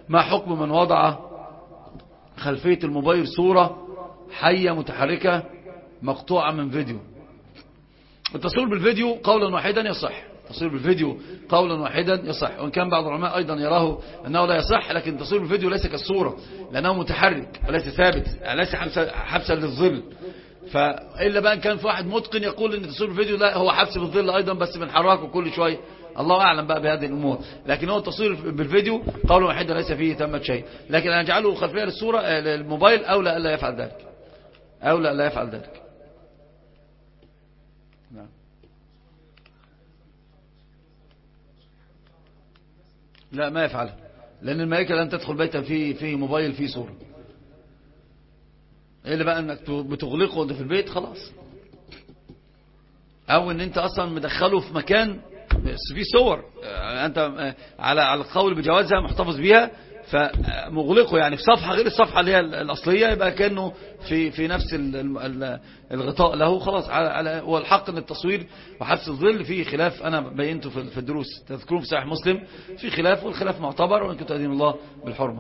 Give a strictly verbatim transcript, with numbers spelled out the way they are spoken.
ما حكم من وضع خلفية الموبايل صورة حية متحركة مقطوعة من فيديو؟ التصوير بالفيديو قولا واحدا يصح، التصوير بالفيديو قولا واحدا يصح، وإن كان بعض العلماء أيضا يراه أنه لا يصح، لكن التصوير بالفيديو ليس كالصورة لأنه متحرك وليس ثابت، يعني ليس حبسا للظل. فإلا بقى إن كان في واحد متقن يقول أن التصوير بالفيديو لا هو حبس بالظل أيضا بس بنحركه كل شوية، الله أعلم بقى بهذه الأمور. لكن هو التصوير بالفيديو قولا واحدا ليس فيه ثمة شيء، لكن أن يجعله خلفية للصورة للموبايل أولى ألا يفعل ذلك، أولى ألا يفعل ذلك. نعم. لا ما يفعلها، لأن الملائكة لن تدخل بيتا فيه فيه موبايل فيه صورة، إلا بقى أنك بتغلقه وانت في البيت خلاص، أو أن أنت أصلا مدخله في مكان فيه صور أنت على على القول بجوازها محتفظ بيها، فمغلقه يعني في صفحة غير الصفحة اللي هي الأصلية، يبقى كأنه في في نفس الغطاء له خلاص. على والحق أن التصوير وحبس الظل فيه خلاف، أنا بينته في الدروس تذكرون في صحيح مسلم في خلاف، والخلاف معتبر وإن كنت أدين الله بالحرمة.